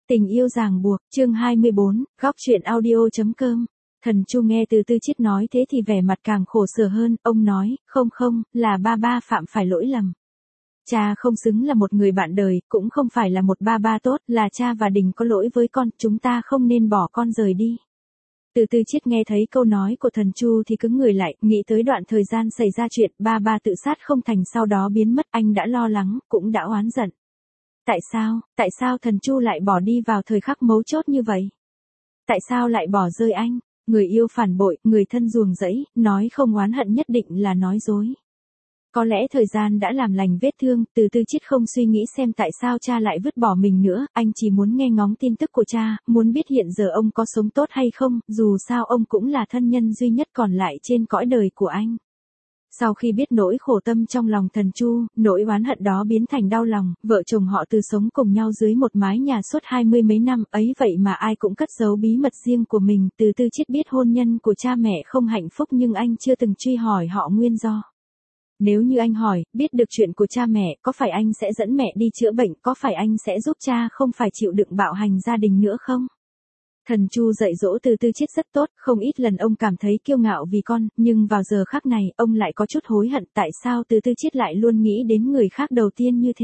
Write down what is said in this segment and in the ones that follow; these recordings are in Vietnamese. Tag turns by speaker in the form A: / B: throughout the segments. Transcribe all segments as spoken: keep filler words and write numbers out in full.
A: Tình yêu ràng buộc, chương hai mươi bốn, góc truyện audio.com. Thần Chu nghe từ Tư Chiết nói thế thì vẻ mặt càng khổ sở hơn, ông nói, không không, là ba ba phạm phải lỗi lầm. Cha không xứng là một người bạn đời, cũng không phải là một ba ba tốt, là cha và Đình có lỗi với con, chúng ta không nên bỏ con rời đi. Từ Tư Chiết nghe thấy câu nói của Thần Chu thì cứng người lại, nghĩ tới đoạn thời gian xảy ra chuyện, ba ba tự sát không thành sau đó biến mất, anh đã lo lắng, cũng đã oán giận. Tại sao, tại sao Thần Chu lại bỏ đi vào thời khắc mấu chốt như vậy? Tại sao lại bỏ rơi anh? Người yêu phản bội, người thân ruồng rẫy, nói không oán hận nhất định là nói dối. Có lẽ thời gian đã làm lành vết thương, Từ Tư Chiết không suy nghĩ xem tại sao cha lại vứt bỏ mình nữa, anh chỉ muốn nghe ngóng tin tức của cha, muốn biết hiện giờ ông có sống tốt hay không, dù sao ông cũng là thân nhân duy nhất còn lại trên cõi đời của anh. Sau khi biết nỗi khổ tâm trong lòng Thần Chu, nỗi oán hận đó biến thành đau lòng, vợ chồng họ từ sống cùng nhau dưới một mái nhà suốt hai mươi mấy năm, ấy vậy mà ai cũng cất giấu bí mật riêng của mình. Từ Tư Chiết biết hôn nhân của cha mẹ không hạnh phúc nhưng anh chưa từng truy hỏi họ nguyên do. Nếu như anh hỏi, biết được chuyện của cha mẹ, có phải anh sẽ dẫn mẹ đi chữa bệnh, có phải anh sẽ giúp cha không phải chịu đựng bạo hành gia đình nữa không? Thần Chu dạy dỗ Từ Tư Chiết rất tốt, không ít lần ông cảm thấy kiêu ngạo vì con, nhưng vào giờ khắc này, ông lại có chút hối hận tại sao Từ Tư Chiết lại luôn nghĩ đến người khác đầu tiên như thế.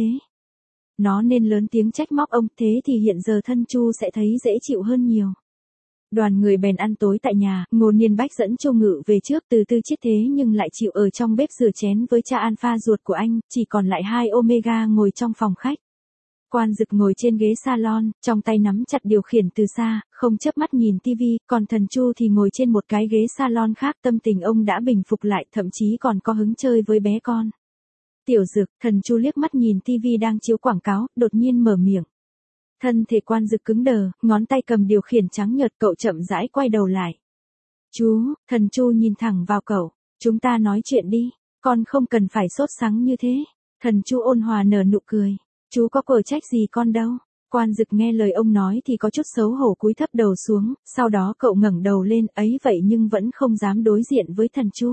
A: Nó nên lớn tiếng trách móc ông, thế thì hiện giờ Thân Chu sẽ thấy dễ chịu hơn nhiều. Đoàn người bèn ăn tối tại nhà, Ngô Niên Bách dẫn Châu Ngự về trước, Từ Tư Chiết thế nhưng lại chịu ở trong bếp rửa chén với cha Alpha ruột của anh, chỉ còn lại hai Omega ngồi trong phòng khách. Quan Dực ngồi trên ghế salon, trong tay nắm chặt điều khiển từ xa, không chớp mắt nhìn tivi, còn Thần Chu thì ngồi trên một cái ghế salon khác, tâm tình ông đã bình phục lại, thậm chí còn có hứng chơi với bé con. Tiểu Dực, Thần Chu liếc mắt nhìn tivi đang chiếu quảng cáo, đột nhiên mở miệng. Thân thể Quan Dực cứng đờ, ngón tay cầm điều khiển trắng nhợt, cậu chậm rãi quay đầu lại. Chú, Thần Chu nhìn thẳng vào cậu, chúng ta nói chuyện đi, con không cần phải sốt sắng như thế. Thần Chu ôn hòa nở nụ cười. Chú có quở trách gì con đâu. Quan Dực nghe lời ông nói thì có chút xấu hổ cúi thấp đầu xuống, sau đó cậu ngẩng đầu lên, ấy vậy nhưng vẫn không dám đối diện với Thần Chu.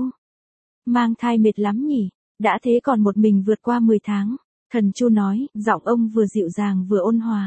A: Mang thai mệt lắm nhỉ, đã thế còn một mình vượt qua mười tháng. Thần Chu nói, giọng ông vừa dịu dàng vừa ôn hòa.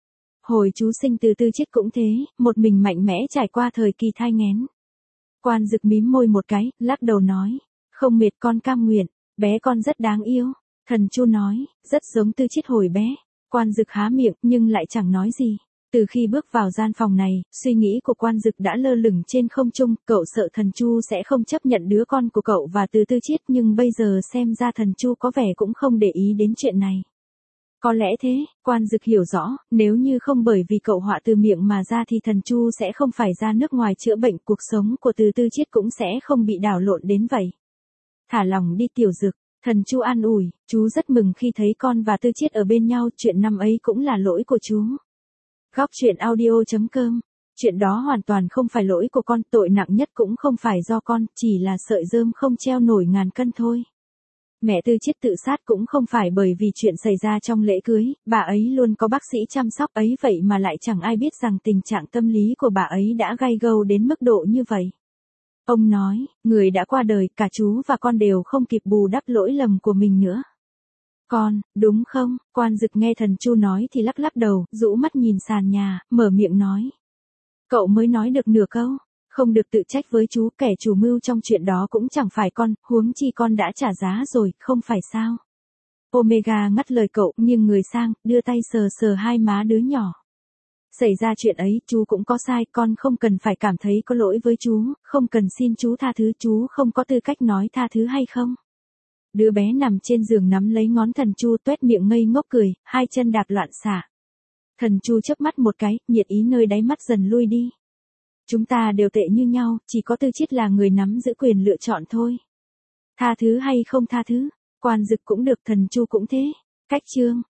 A: Hồi chú sinh Từ Tư Chiết cũng thế, một mình mạnh mẽ trải qua thời kỳ thai nghén. Quan Dực mím môi một cái, lắc đầu nói, không mệt con cam nguyện, bé con rất đáng yêu. Thần Chu nói, rất giống Tư Chiết hồi bé. Quan Dực há miệng, nhưng lại chẳng nói gì. Từ khi bước vào gian phòng này, suy nghĩ của Quan Dực đã lơ lửng trên không trung, cậu sợ Thần Chu sẽ không chấp nhận đứa con của cậu và Từ Tư Chiết, nhưng bây giờ xem ra Thần Chu có vẻ cũng không để ý đến chuyện này. Có lẽ thế, Quan Dực hiểu rõ, nếu như không bởi vì cậu họa từ miệng mà ra thì Thần Chu sẽ không phải ra nước ngoài chữa bệnh, cuộc sống của Từ Tư Chiết cũng sẽ không bị đảo lộn đến vậy. Thả lòng đi Tiểu Dực. Thần Chu an ủi, chú rất mừng khi thấy con và Tư Chiết ở bên nhau, chuyện năm ấy cũng là lỗi của chú. Góc truyện audio.com. Chuyện đó hoàn toàn không phải lỗi của con, tội nặng nhất cũng không phải do con, chỉ là sợi rơm không treo nổi ngàn cân thôi. Mẹ Tư Chiết tự sát cũng không phải bởi vì chuyện xảy ra trong lễ cưới, bà ấy luôn có bác sĩ chăm sóc, ấy vậy mà lại chẳng ai biết rằng tình trạng tâm lý của bà ấy đã gay gâu đến mức độ như vậy. Ông nói, người đã qua đời, cả chú và con đều không kịp bù đắp lỗi lầm của mình nữa. Con, đúng không? Quan Dực nghe Thần Chu nói thì lắc lắc đầu, rũ mắt nhìn sàn nhà, mở miệng nói. Cậu mới nói được nửa câu, không được tự trách với chú, kẻ chủ mưu trong chuyện đó cũng chẳng phải con, huống chi con đã trả giá rồi, không phải sao? Omega ngắt lời cậu, nghiêng người sang, đưa tay sờ sờ hai má đứa nhỏ. Xảy ra chuyện ấy, chú cũng có sai, con không cần phải cảm thấy có lỗi với chú, không cần xin chú tha thứ, chú không có tư cách nói tha thứ hay không. Đứa bé nằm trên giường nắm lấy ngón Thần Chu, tuét miệng ngây ngốc cười, hai chân đạp loạn xạ. Thần Chu chớp mắt một cái, nhiệt ý nơi đáy mắt dần lui đi. Chúng ta đều tệ như nhau, chỉ có Tư Chiết là người nắm giữ quyền lựa chọn thôi. Tha thứ hay không tha thứ, Quan Dực cũng được, Thần Chu cũng thế. Cách chương.